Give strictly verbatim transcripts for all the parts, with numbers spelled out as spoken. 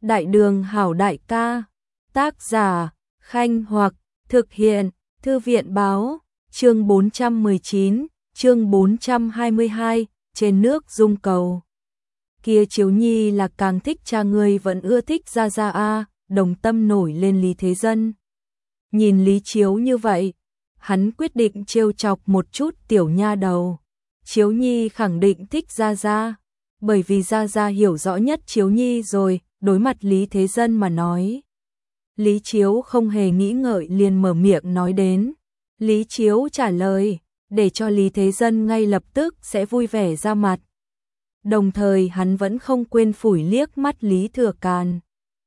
Đại đường hảo đại ca. Tác giả, Khanh Hoặc, thực hiện, Thư viện báo, chương bốn trăm mười chín, chương bốn trăm hai mươi hai, trên nước dung cầu. Kia Chiếu Nhi là càng thích cha ngươi vẫn ưa thích Gia Gia a, đồng tâm nổi lên Lý Thế Dân. Nhìn Lý Chiếu như vậy, hắn quyết định trêu chọc một chút tiểu nha đầu. Chiếu Nhi khẳng định thích Gia Gia, bởi vì Gia Gia hiểu rõ nhất Chiếu Nhi rồi, đối mặt Lý Thế Dân mà nói. Lý Chiếu không hề nghĩ ngợi liền mở miệng nói đến. Lý Chiếu trả lời, để cho Lý Thế Dân ngay lập tức sẽ vui vẻ ra mặt. Đồng thời hắn vẫn không quên phủi liếc mắt Lý Thừa Càn.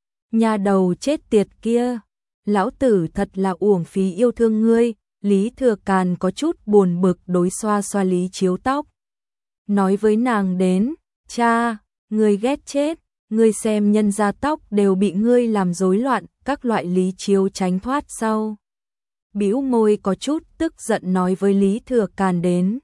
Nhà đầu chết tiệt kia, lão tử thật là uổng phí yêu thương ngươi. Lý Thừa Càn có chút buồn bực đối xoa xoa Lý Chiếu tóc. Nói với nàng đến, cha, ngươi ghét chết, ngươi xem nhân gia tóc đều bị ngươi làm rối loạn, các loại. Lý Chiếu tránh thoát sau. Bĩu môi có chút tức giận nói với Lý Thừa Càn đến.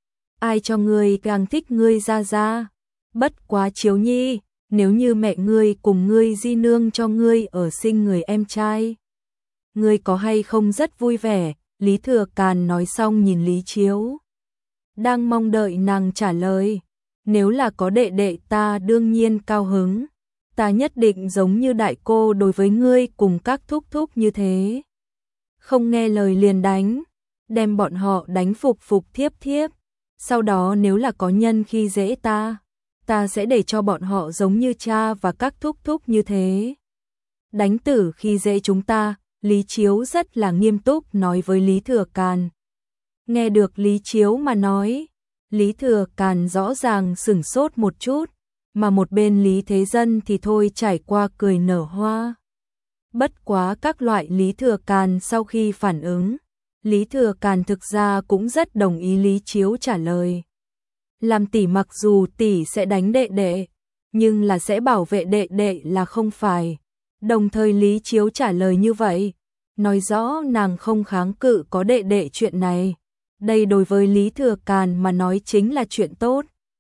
Ai cho ngươi càng thích ngươi Gia Gia? Bất quá Chiếu Nhi, nếu như mẹ ngươi cùng ngươi di nương cho ngươi ở sinh người em trai, ngươi có hay không rất vui vẻ? Lý Thừa Càn nói xong nhìn Lý Chiếu, đang mong đợi nàng trả lời. Nếu là có đệ đệ ta đương nhiên cao hứng, ta nhất định giống như đại cô đối với ngươi cùng các thúc thúc như thế. Không nghe lời liền đánh, đem bọn họ đánh phục phục thiếp thiếp. Sau đó nếu là có nhân khi dễ ta, ta sẽ để cho bọn họ giống như cha và các thúc thúc như thế. Đánh tử khi dễ chúng ta. Lý Chiếu rất là nghiêm túc nói với Lý Thừa Càn. Nghe được Lý Chiếu mà nói, Lý Thừa Càn rõ ràng sửng sốt một chút, mà một bên Lý Thế Dân thì thôi trải qua cười nở hoa. Bất quá các loại. Lý Thừa Càn sau khi phản ứng, Lý Thừa Càn thực ra cũng rất đồng ý Lý Chiếu trả lời. Làm tỷ mặc dù tỷ sẽ đánh đệ đệ, nhưng là sẽ bảo vệ đệ đệ là không phải. Đồng thời Lý Chiếu trả lời như vậy, nói rõ nàng không kháng cự có đệ đệ chuyện này. Đây đối với Lý Thừa Càn mà nói chính là chuyện tốt.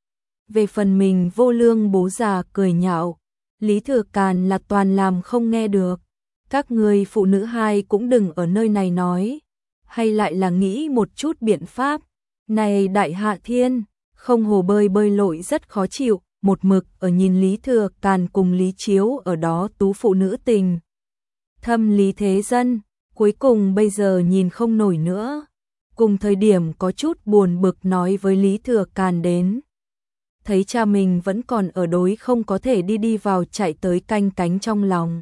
Về phần mình vô lương bố già cười nhạo, Lý Thừa Càn là toàn làm không nghe được. Các người phụ nữ hai cũng đừng ở nơi này nói, hay lại là nghĩ một chút biện pháp. Này đại hạ thiên, không hồ bơi bơi lội rất khó chịu, một mực ở nhìn Lý Thừa Càn cùng Lý Chiếu ở đó tú phụ nữ tình thâm. Lý Thế Dân cuối cùng bây giờ nhìn không nổi nữa, cùng thời điểm có chút buồn bực nói với Lý Thừa Càn đến. Thấy cha mình vẫn còn ở đối không có thể đi đi vào chạy tới canh cánh trong lòng.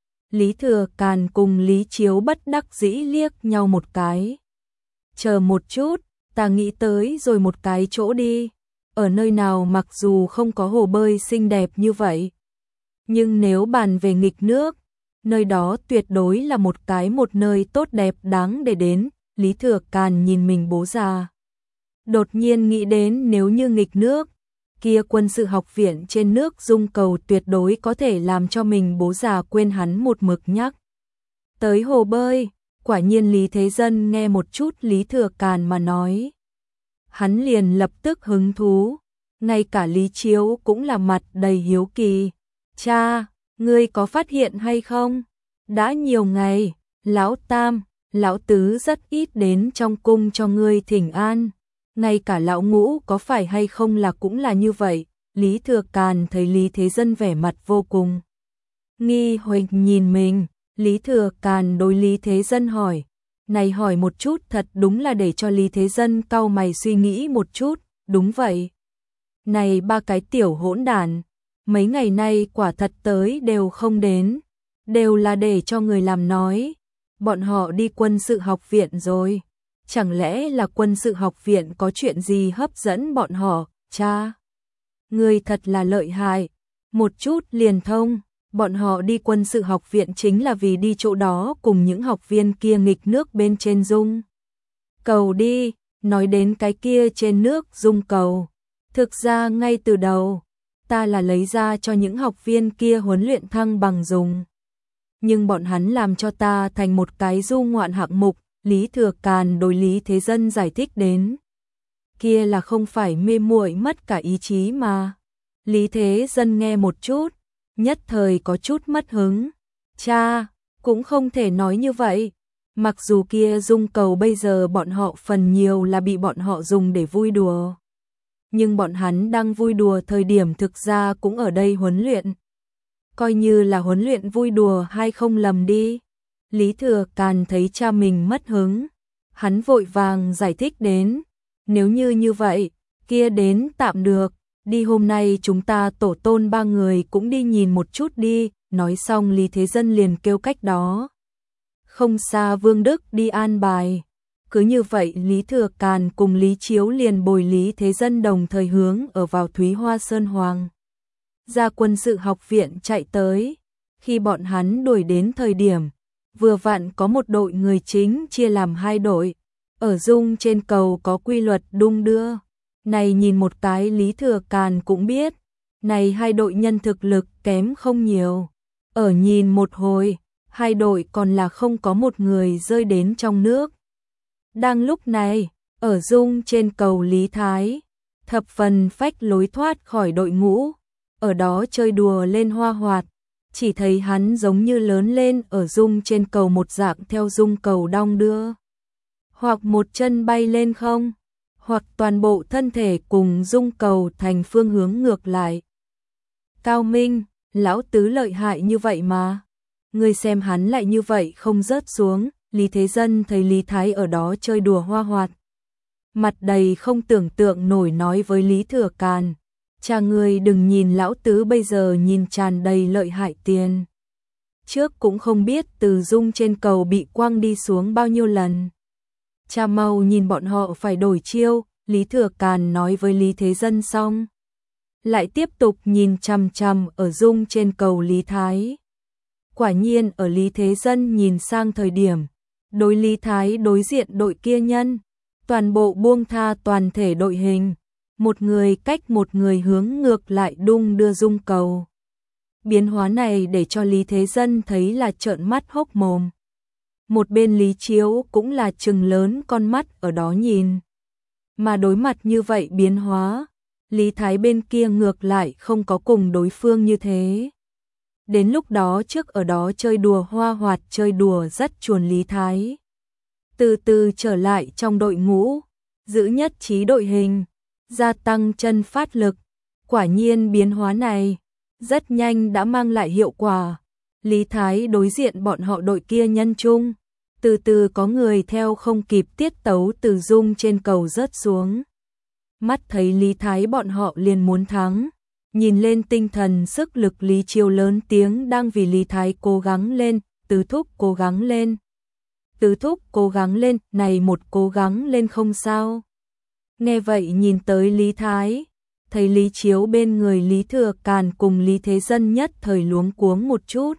Lý Thừa Càn cùng Lý Chiếu bất đắc dĩ liếc nhau một cái. Chờ một chút, ta nghĩ tới rồi một cái chỗ đi. Ở nơi nào mặc dù không có hồ bơi xinh đẹp như vậy, nhưng nếu bàn về nghịch nước, nơi đó tuyệt đối là một cái một nơi tốt đẹp đáng để đến. Lý Thừa Càn nhìn mình bố già, đột nhiên nghĩ đến nếu như nghịch nước, kia quân sự học viện trên nước dung cầu tuyệt đối có thể làm cho mình bố già quên hắn một mực nhắc tới hồ bơi. Quả nhiên Lý Thế Dân nghe một chút Lý Thừa Càn mà nói, hắn liền lập tức hứng thú. Ngay cả Lý Chiếu cũng là mặt đầy hiếu kỳ. Cha, ngươi có phát hiện hay không? Đã nhiều ngày, lão tam, lão tứ rất ít đến trong cung cho ngươi thỉnh an. Ngay cả lão ngũ có phải hay không là cũng là như vậy. Lý Thừa Càn thấy Lý Thế Dân vẻ mặt vô cùng nghi hoặc nhìn mình. Lý Thừa Càn đối Lý Thế Dân hỏi. Này hỏi một chút thật đúng là để cho Lý Thế Dân cau mày suy nghĩ một chút. Đúng vậy. Này ba cái tiểu hỗn đản, mấy ngày nay quả thật tới đều không đến, đều là để cho người làm nói. Bọn họ đi quân sự học viện rồi. Chẳng lẽ là quân sự học viện có chuyện gì hấp dẫn bọn họ? Cha, người thật là lợi hại, một chút liền thông. Bọn họ đi quân sự học viện chính là vì đi chỗ đó cùng những học viên kia nghịch nước bên trên dung cầu đi. Nói đến cái kia trên nước dung cầu, thực ra ngay từ đầu ta là lấy ra cho những học viên kia huấn luyện thăng bằng dùng, nhưng bọn hắn làm cho ta thành một cái du ngoạn hạng mục. Lý Thừa Càn đối Lý Thế Dân giải thích đến. Kia là không phải mê muội mất cả ý chí mà. Lý Thế Dân nghe một chút, nhất thời có chút mất hứng. Cha, cũng không thể nói như vậy. Mặc dù kia dung cầu bây giờ bọn họ phần nhiều là bị bọn họ dùng để vui đùa. Nhưng bọn hắn đang vui đùa thời điểm thực ra cũng ở đây huấn luyện. Coi như là huấn luyện vui đùa hay không lầm đi. Lý Thừa Càn thấy cha mình mất hứng. Hắn vội vàng giải thích đến. Nếu như như vậy, kia đến tạm được. Đi hôm nay chúng ta tổ tôn ba người cũng đi nhìn một chút đi. Nói xong Lý Thế Dân liền kêu cách đó. Không xa Vương Đức đi an bài. Cứ như vậy Lý Thừa Càn cùng Lý Chiếu liền bồi Lý Thế Dân đồng thời hướng ở vào Thúy Hoa Sơn Hoàng. Ra quân sự học viện chạy tới. Khi bọn hắn đuổi đến thời điểm, vừa vặn có một đội người chính chia làm hai đội. Ở dung trên cầu có quy luật đung đưa. Này nhìn một cái Lý Thừa Càn cũng biết. Này hai đội nhân thực lực kém không nhiều. Ở nhìn một hồi, hai đội còn là không có một người rơi đến trong nước. Đang lúc này, ở dung trên cầu Lý Thái, thập phần phách lối thoát khỏi đội ngũ, ở đó chơi đùa lên hoa hoạt, chỉ thấy hắn giống như lớn lên ở dung trên cầu một dạng theo dung cầu đong đưa. Hoặc một chân bay lên không, hoặc toàn bộ thân thể cùng dung cầu thành phương hướng ngược lại. Cao Minh, lão tứ lợi hại như vậy mà. Ngươi xem hắn lại như vậy không rớt xuống. Lý Thế Dân thấy Lý Thái ở đó chơi đùa hoa hoạt. Mặt đầy không tưởng tượng nổi nói với Lý Thừa Càn. Cha ngươi đừng nhìn lão tứ bây giờ nhìn tràn đầy lợi hại tiền. Trước cũng không biết từ dung trên cầu bị quăng đi xuống bao nhiêu lần. Cha mau nhìn bọn họ phải đổi chiêu. Lý Thừa Càn nói với Lý Thế Dân xong. Lại tiếp tục nhìn chằm chằm ở dung trên cầu Lý Thái. Quả nhiên ở Lý Thế Dân nhìn sang thời điểm. Đối Lý Thái đối diện đội kia nhân, toàn bộ buông tha toàn thể đội hình, một người cách một người hướng ngược lại đung đưa dung cầu. Biến hóa này để cho Lý Thế Dân thấy là trợn mắt hốc mồm. Một bên Lý Chiếu cũng là trừng lớn con mắt ở đó nhìn. Mà đối mặt như vậy biến hóa, Lý Thái bên kia ngược lại không có cùng đối phương như thế. Đến lúc đó trước ở đó chơi đùa hoa hoạt chơi đùa rất chuồn Lý Thái. Từ từ trở lại trong đội ngũ, giữ nhất trí đội hình, gia tăng chân phát lực. Quả nhiên biến hóa này, rất nhanh đã mang lại hiệu quả. Lý Thái đối diện bọn họ đội kia nhân chung. Từ từ có người theo không kịp tiết tấu từ dung trên cầu rớt xuống. Mắt thấy Lý Thái bọn họ liền muốn thắng. Nhìn lên tinh thần sức lực Lý Chiêu lớn tiếng đang vì Lý Thái cố gắng lên, tứ thúc cố gắng lên. Tứ thúc cố gắng lên, này một cố gắng lên không sao. Nghe vậy nhìn tới Lý Thái, thấy Lý Chiếu bên người Lý Thừa Càn cùng Lý Thế Dân nhất thời luống cuống một chút.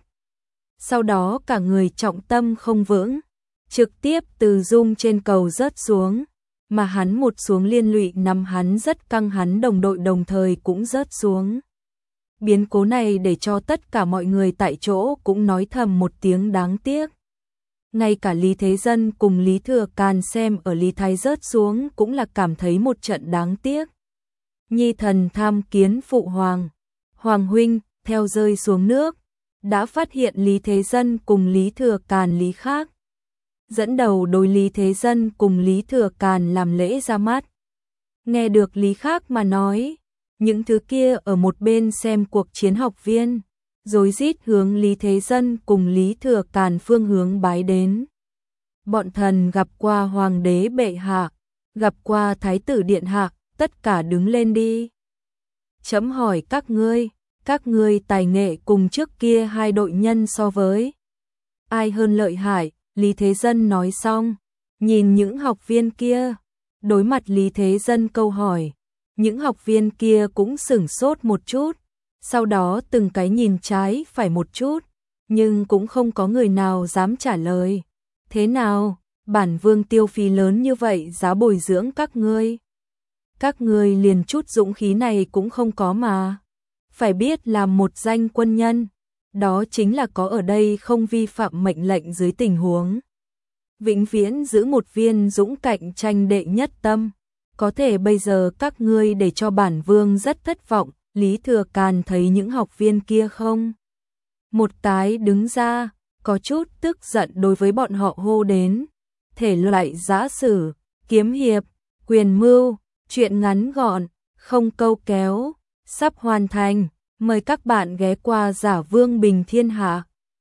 Sau đó cả người trọng tâm không vững, trực tiếp từ dung trên cầu rớt xuống. Mà hắn một xuống liên lụy nằm hắn rất căng hắn đồng đội đồng thời cũng rớt xuống. Biến cố này để cho tất cả mọi người tại chỗ cũng nói thầm một tiếng đáng tiếc. Ngay cả Lý Thế Dân cùng Lý Thừa Càn xem ở Lý Thái rớt xuống cũng là cảm thấy một trận đáng tiếc. Nhi thần tham kiến phụ hoàng. Hoàng huynh, theo rơi xuống nước, đã phát hiện Lý Thế Dân cùng Lý Thừa Càn Lý khác. Dẫn đầu đối Lý Thế Dân cùng Lý Thừa Càn làm lễ ra mắt. Nghe được Lý khác mà nói, những thứ kia ở một bên xem cuộc chiến học viên, rối rít hướng Lý Thế Dân cùng Lý Thừa Càn phương hướng bái đến. Bọn thần gặp qua hoàng đế bệ hạ, gặp qua thái tử điện hạ, tất cả đứng lên đi. Chấm hỏi các ngươi, các ngươi tài nghệ cùng trước kia hai đội nhân so với ai hơn lợi hại? Lý Thế Dân nói xong, nhìn những học viên kia, đối mặt Lý Thế Dân câu hỏi, những học viên kia cũng sửng sốt một chút, sau đó từng cái nhìn trái phải một chút, nhưng cũng không có người nào dám trả lời. Thế nào, bản vương tiêu phí lớn như vậy giá bồi dưỡng các ngươi? Các ngươi liền chút dũng khí này cũng không có mà. Phải biết làm một danh quân nhân, đó chính là có ở đây không vi phạm mệnh lệnh dưới tình huống. Vĩnh viễn giữ một viên dũng cạnh tranh đệ nhất tâm. Có thể bây giờ các ngươi để cho bản vương rất thất vọng. Lý Thừa Càn thấy những học viên kia không một tái đứng ra, có chút tức giận đối với bọn họ hô đến. Thể loại giã sử, kiếm hiệp, quyền mưu, chuyện ngắn gọn, không câu kéo, sắp hoàn thành. Mời các bạn ghé qua Giả Vương Bình Thiên Hạ.